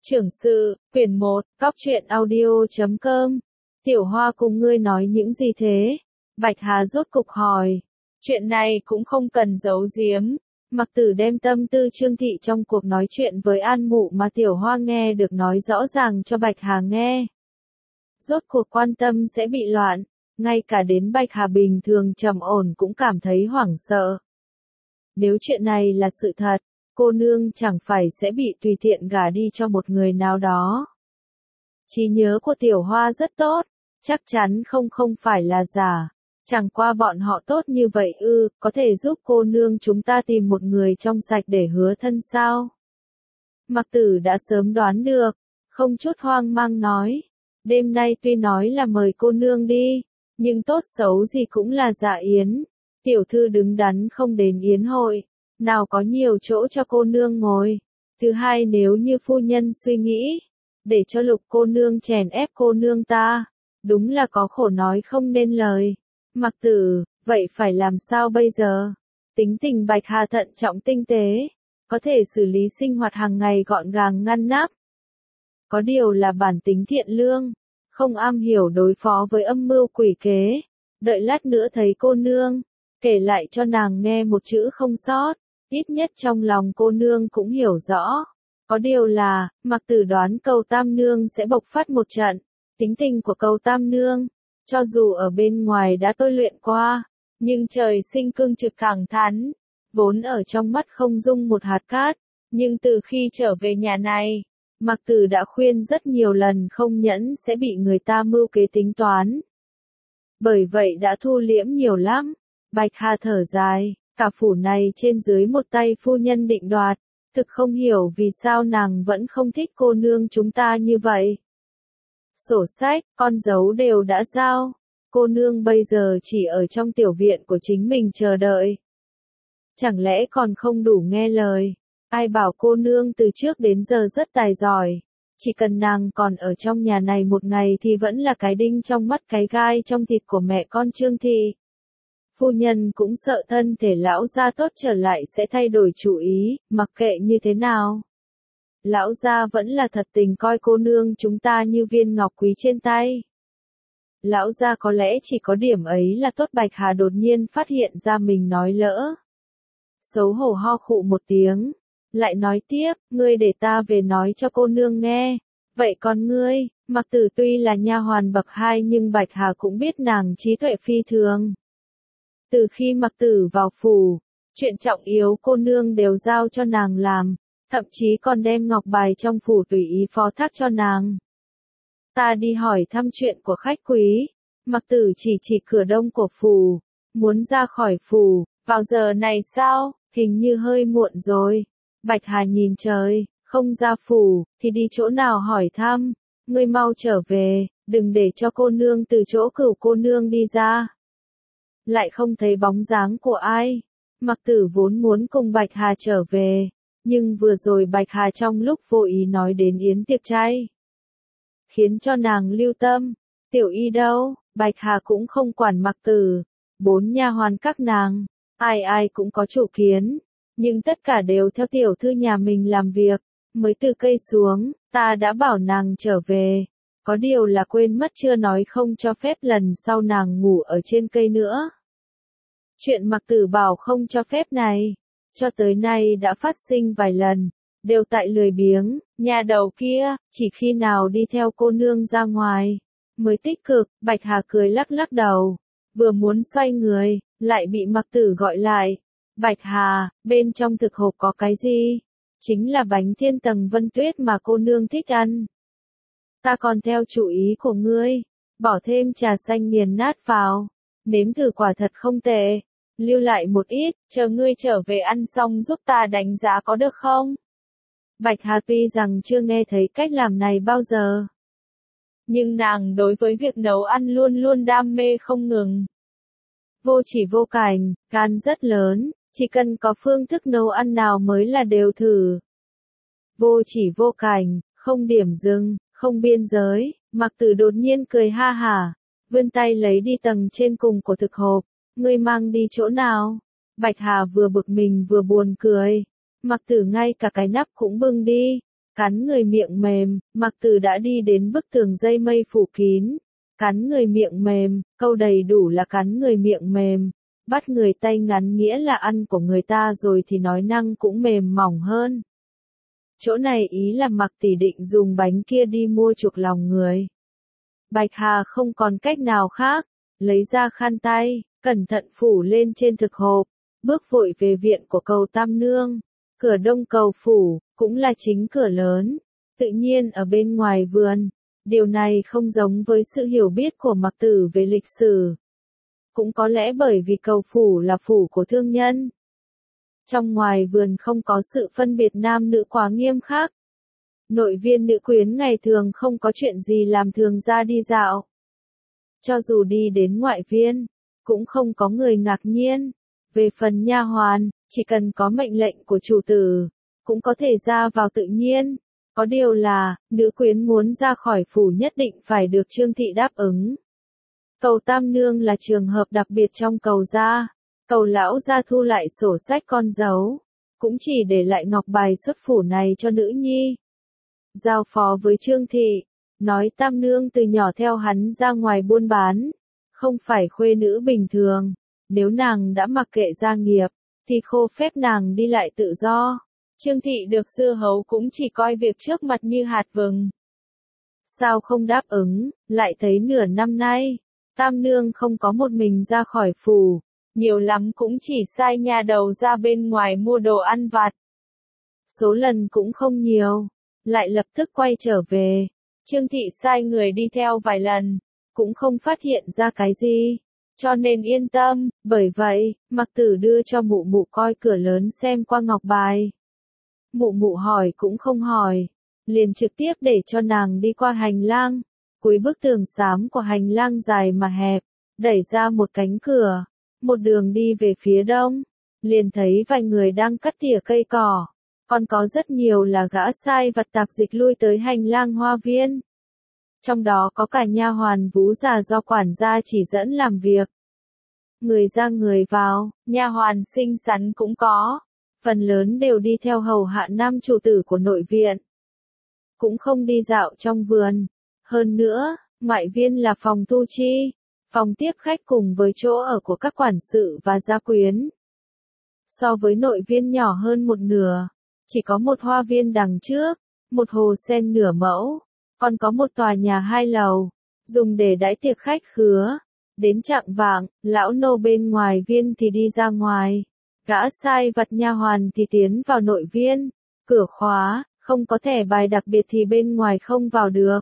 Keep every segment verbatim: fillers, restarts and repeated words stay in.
Trưởng sự, quyển một, cóc truyện audio chấm com. Tiểu Hoa cùng ngươi nói những gì thế? Bạch Hà rốt cục hỏi. Chuyện này cũng không cần giấu giếm. Mặc Tử đem tâm tư Trương Thị trong cuộc nói chuyện với An Mụ mà Tiểu Hoa nghe được nói rõ ràng cho Bạch Hà nghe. Rốt cuộc quan tâm sẽ bị loạn, ngay cả đến Bạch Hà bình thường trầm ổn cũng cảm thấy hoảng sợ. Nếu chuyện này là sự thật, cô nương chẳng phải sẽ bị tùy tiện gả đi cho một người nào đó. Trí nhớ của Tiểu Hoa rất tốt, chắc chắn không không phải là giả. Chẳng qua bọn họ tốt như vậy ư, có thể giúp cô nương chúng ta tìm một người trong sạch để hứa thân sao? Mặc Tử đã sớm đoán được, không chút hoang mang nói. Đêm nay tuy nói là mời cô nương đi, nhưng tốt xấu gì cũng là dạ yến. Tiểu thư đứng đắn không đến yến hội, nào có nhiều chỗ cho cô nương ngồi. Thứ hai, nếu như phu nhân suy nghĩ, để cho Lục cô nương chèn ép cô nương ta, đúng là có khổ nói không nên lời. Mặc Tử, vậy phải làm sao bây giờ? Tính tình Bạch Hà thận trọng tinh tế, có thể xử lý sinh hoạt hàng ngày gọn gàng ngăn nắp. Có điều là bản tính thiện lương, không am hiểu đối phó với âm mưu quỷ kế. Đợi lát nữa thấy cô nương, kể lại cho nàng nghe một chữ không sót, ít nhất trong lòng cô nương cũng hiểu rõ. Có điều là, Mặc Tử đoán Cầu Tam Nương sẽ bộc phát một trận. Tính tình của Cầu Tam Nương, cho dù ở bên ngoài đã tôi luyện qua, nhưng trời sinh cương trực thẳng thắn, vốn ở trong mắt không dung một hạt cát. Nhưng từ khi trở về nhà này, Mặc Tử đã khuyên rất nhiều lần không nhẫn sẽ bị người ta mưu kế tính toán. Bởi vậy đã thu liễm nhiều lắm. Bạch Hà thở dài, cả phủ này trên dưới một tay phu nhân định đoạt, thực không hiểu vì sao nàng vẫn không thích cô nương chúng ta như vậy. Sổ sách, con dấu đều đã giao, cô nương bây giờ chỉ ở trong tiểu viện của chính mình chờ đợi. Chẳng lẽ còn không đủ nghe lời? Ai bảo cô nương từ trước đến giờ rất tài giỏi, chỉ cần nàng còn ở trong nhà này một ngày thì vẫn là cái đinh trong mắt cái gai trong thịt của mẹ con Trương Thị. Phu nhân cũng sợ thân thể lão gia tốt trở lại sẽ thay đổi chủ ý, mặc kệ như thế nào. Lão gia vẫn là thật tình coi cô nương chúng ta như viên ngọc quý trên tay. Lão gia có lẽ chỉ có điểm ấy là tốt. Bạch Hà đột nhiên phát hiện ra mình nói lỡ. Xấu hổ ho khụ một tiếng, lại nói tiếp, ngươi để ta về nói cho cô nương nghe. Vậy còn ngươi? Mặc Tử tuy là nha hoàn bậc hai nhưng Bạch Hà cũng biết nàng trí tuệ phi thường. Từ khi Mặc Tử vào phủ, chuyện trọng yếu cô nương đều giao cho nàng làm, thậm chí còn đem ngọc bài trong phủ tùy ý phó thác cho nàng. Ta đi hỏi thăm chuyện của khách quý. Mặc Tử chỉ chỉ cửa đông của phủ, muốn ra khỏi phủ. Vào giờ này sao? Hình như hơi muộn rồi. Bạch Hà nhìn trời, không ra phủ, thì đi chỗ nào hỏi thăm. Ngươi mau trở về, đừng để cho cô nương từ chỗ Cửu cô nương đi ra. Lại không thấy bóng dáng của ai. Mặc Tử vốn muốn cùng Bạch Hà trở về, nhưng vừa rồi Bạch Hà trong lúc vô ý nói đến yến tiệc trai, khiến cho nàng lưu tâm. Tiểu Y đâu? Bạch Hà cũng không quản Mặc Tử. Bốn nha hoàn các nàng, ai ai cũng có chủ kiến, nhưng tất cả đều theo tiểu thư nhà mình làm việc. Mới từ cây xuống, ta đã bảo nàng trở về, có điều là quên mất chưa nói không cho phép lần sau nàng ngủ ở trên cây nữa. Chuyện Mặc Tử bảo không cho phép này, cho tới nay đã phát sinh vài lần, đều tại lười biếng. Nhà đầu kia, chỉ khi nào đi theo cô nương ra ngoài, mới tích cực. Bạch Hà cười lắc lắc đầu, vừa muốn xoay người, lại bị Mặc Tử gọi lại. Bạch Hà, bên trong thực hộp có cái gì? Chính là bánh thiên tầng Vân Tuyết mà cô nương thích ăn. Ta còn theo chủ ý của ngươi, bỏ thêm trà xanh nghiền nát vào, nếm thử quả thật không tệ. Lưu lại một ít, chờ ngươi trở về ăn xong giúp ta đánh giá có được không? Bạch Hà tuy rằng chưa nghe thấy cách làm này bao giờ, nhưng nàng đối với việc nấu ăn luôn luôn đam mê không ngừng. Vô chỉ vô cảnh, gan rất lớn, chỉ cần có phương thức nấu ăn nào mới là đều thử. Vô chỉ vô cảnh, không điểm dừng, không biên giới. Mặc Tử đột nhiên cười ha hả, vươn tay lấy đi tầng trên cùng của thực hộp. Ngươi mang đi chỗ nào? Bạch Hà vừa bực mình vừa buồn cười. Mặc Tử ngay cả cái nắp cũng bưng đi. Cắn người miệng mềm, Mặc Tử đã đi đến bức tường dây mây phủ kín. Cắn người miệng mềm, câu đầy đủ là cắn người miệng mềm. Bắt người tay ngắn nghĩa là ăn của người ta rồi thì nói năng cũng mềm mỏng hơn. Chỗ này ý là Mặc Tỷ định dùng bánh kia đi mua chuộc lòng người. Bạch Hà không còn cách nào khác, lấy ra khăn tay, cẩn thận phủ lên trên thực hộp, bước vội về viện của cầu Tam Nương. Cửa đông cầu phủ, cũng là chính cửa lớn, tự nhiên ở bên ngoài vườn. Điều này không giống với sự hiểu biết của Mặc Tử về lịch sử. Cũng có lẽ bởi vì cầu phủ là phủ của thương nhân. Trong ngoài vườn không có sự phân biệt nam nữ quá nghiêm khắc. Nội viên nữ quyến ngày thường không có chuyện gì làm thường ra đi dạo. Cho dù đi đến ngoại viên, cũng không có người ngạc nhiên. Về phần nha hoàn, chỉ cần có mệnh lệnh của chủ tử, cũng có thể ra vào tự nhiên. Có điều là, nữ quyến muốn ra khỏi phủ nhất định phải được Trương Thị đáp ứng. Cầu Tam Nương là trường hợp đặc biệt trong cầu gia. Cầu lão gia thu lại sổ sách con dấu, cũng chỉ để lại ngọc bài xuất phủ này cho nữ nhi. Giao phó với Trương Thị, nói Tam Nương từ nhỏ theo hắn ra ngoài buôn bán, không phải khuê nữ bình thường. Nếu nàng đã mặc kệ gia nghiệp, thì khô phép nàng đi lại tự do. Trương Thị được Dưa Hấu cũng chỉ coi việc trước mặt như hạt vừng. Sao không đáp ứng, lại thấy nửa năm nay, Tam Nương không có một mình ra khỏi phủ, nhiều lắm cũng chỉ sai nha đầu ra bên ngoài mua đồ ăn vặt. Số lần cũng không nhiều, lại lập tức quay trở về. Trương Thị sai người đi theo vài lần, cũng không phát hiện ra cái gì, cho nên yên tâm. Bởi vậy, Mặc Tử đưa cho mụ mụ coi cửa lớn xem qua ngọc bài. Mụ mụ hỏi cũng không hỏi, liền trực tiếp để cho nàng đi qua hành lang. Cuối bức tường xám của hành lang dài mà hẹp, đẩy ra một cánh cửa, một đường đi về phía đông, liền thấy vài người đang cắt tỉa cây cỏ, còn có rất nhiều là gã sai vặt tạp dịch lui tới hành lang hoa viên. Trong đó có cả nha hoàn vú già do quản gia chỉ dẫn làm việc. Người ra người vào, nha hoàn xinh xắn cũng có, phần lớn đều đi theo hầu hạ nam chủ tử của nội viện. Cũng không đi dạo trong vườn. Hơn nữa, ngoại viên là phòng thu chi, phòng tiếp khách cùng với chỗ ở của các quản sự và gia quyến. So với nội viên nhỏ hơn một nửa, chỉ có một hoa viên đằng trước, một hồ sen nửa mẫu, còn có một tòa nhà hai lầu, dùng để đãi tiệc khách khứa. Đến chạng vạng, lão nô bên ngoài viên thì đi ra ngoài, gã sai vặt nha hoàn thì tiến vào nội viên, cửa khóa, không có thẻ bài đặc biệt thì bên ngoài không vào được.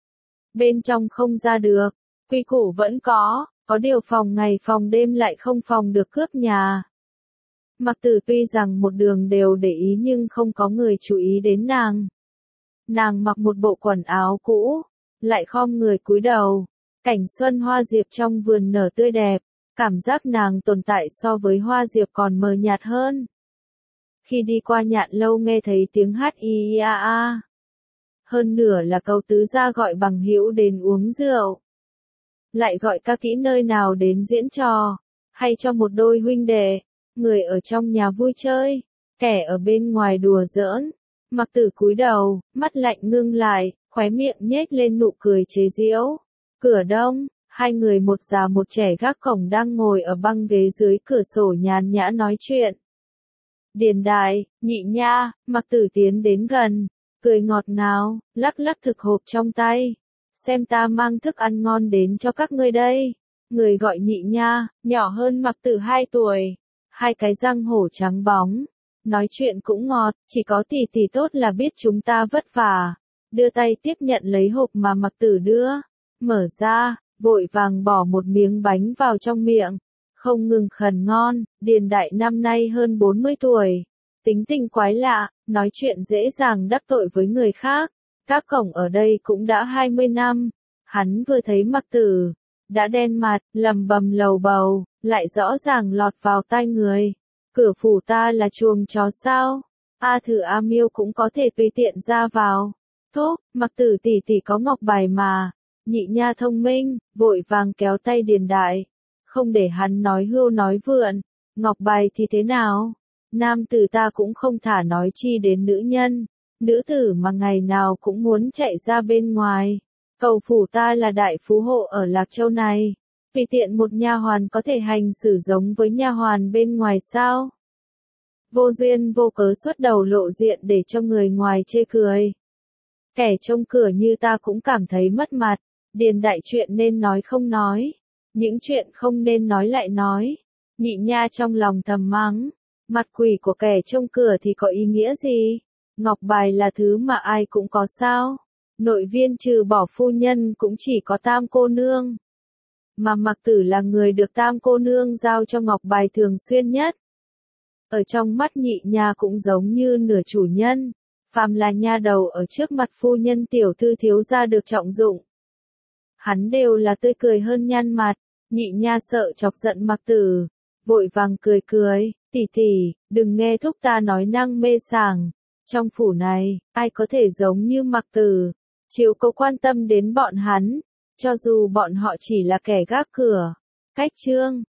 Bên trong không ra được, quy củ vẫn có, có điều phòng ngày phòng đêm lại không phòng được cướp nhà. Mặc Tử tuy rằng một đường đều để ý nhưng không có người chú ý đến nàng. Nàng mặc một bộ quần áo cũ, lại khom người cúi đầu. Cảnh xuân hoa diệp trong vườn nở tươi đẹp, cảm giác nàng tồn tại so với hoa diệp còn mờ nhạt hơn. Khi đi qua nhạn lâu nghe thấy tiếng hát y a a. Hơn nửa là câu tứ gia gọi bằng hữu đến uống rượu. Lại gọi ca kỹ nơi nào đến diễn trò, hay cho một đôi huynh đệ, người ở trong nhà vui chơi, kẻ ở bên ngoài đùa giỡn. Mặc Tử cúi đầu, mắt lạnh ngưng lại, khóe miệng nhếch lên nụ cười chế giễu. Cửa đông, hai người một già một trẻ gác cổng đang ngồi ở băng ghế dưới cửa sổ nhàn nhã nói chuyện. Điền đại, nhị nha, Mặc Tử tiến đến gần, cười ngọt ngào, lắc lắc thực hộp trong tay. Xem ta mang thức ăn ngon đến cho các ngươi đây. Người gọi nhị nha, nhỏ hơn Mặc Tử hai tuổi, hai cái răng hổ trắng bóng. Nói chuyện cũng ngọt, chỉ có tỷ tỷ tốt là biết chúng ta vất vả. Đưa tay tiếp nhận lấy hộp mà Mặc Tử đưa. Mở ra, vội vàng bỏ một miếng bánh vào trong miệng. Không ngừng khẩn ngon, Điền đại năm nay hơn bốn mươi tuổi. Tính tình quái lạ, nói chuyện dễ dàng đắc tội với người khác. Các cổng ở đây cũng đã hai mươi năm. Hắn vừa thấy Mặc Tử, đã đen mặt, lầm bầm lầu bầu, lại rõ ràng lọt vào tai người. Cửa phủ ta là chuồng chó sao? A Thử A Miêu cũng có thể tùy tiện ra vào. Thúc, Mặc Tử tỷ tỷ có ngọc bài mà. Nhị nha thông minh, vội vàng kéo tay Điền đại. Không để hắn nói hưu nói vượn. Ngọc bài thì thế nào? Nam tử ta cũng không thả nói chi đến nữ nhân. Nữ tử mà ngày nào cũng muốn chạy ra bên ngoài. Cầu phủ ta là đại phú hộ ở Lạc Châu này. Vì tiện một nha hoàn có thể hành xử giống với nha hoàn bên ngoài sao? Vô duyên vô cớ xuất đầu lộ diện để cho người ngoài chê cười. Kẻ trông cửa như ta cũng cảm thấy mất mặt. Điền đại chuyện nên nói không nói. Những chuyện không nên nói lại nói. Nhị nha trong lòng thầm mắng. Mặt quỷ của kẻ trông cửa thì có ý nghĩa gì? Ngọc bài là thứ mà ai cũng có sao? Nội viên trừ bỏ phu nhân cũng chỉ có Tam cô nương. Mà Mặc Tử là người được Tam cô nương giao cho ngọc bài thường xuyên nhất. Ở trong mắt nhị nha cũng giống như nửa chủ nhân. Phàm là nha đầu ở trước mặt phu nhân tiểu thư thiếu gia được trọng dụng. Hắn đều là tươi cười hơn nhăn mặt. Nhị nha sợ chọc giận Mặc Tử, vội vàng cười cười, tỷ tỷ, đừng nghe thúc ta nói năng mê sảng. Trong phủ này, ai có thể giống như Mặc Tử, chịu có quan tâm đến bọn hắn, cho dù bọn họ chỉ là kẻ gác cửa. Cách chương